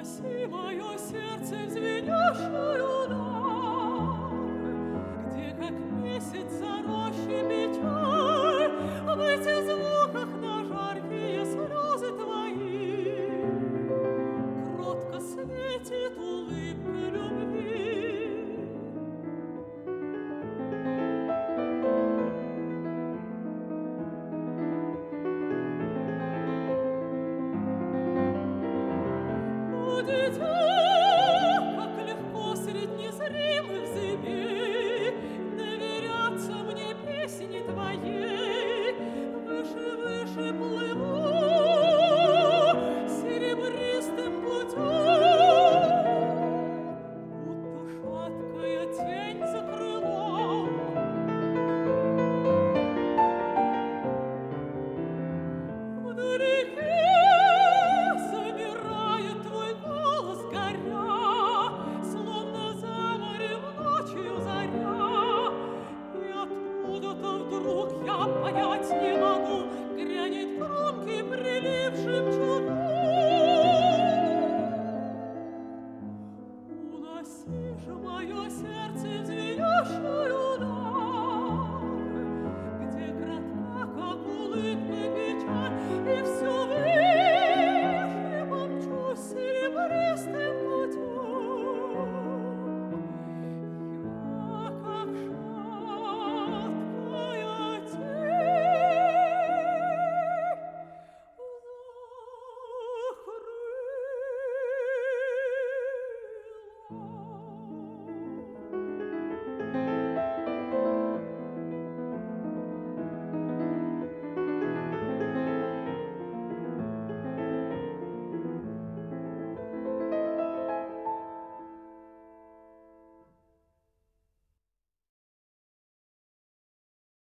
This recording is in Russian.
Неси мое сердце в звенящий удар, где, как месяц за рощей печаль, в этих звуках на жаркие слезы твои кротко светит улыбка любви. Дитя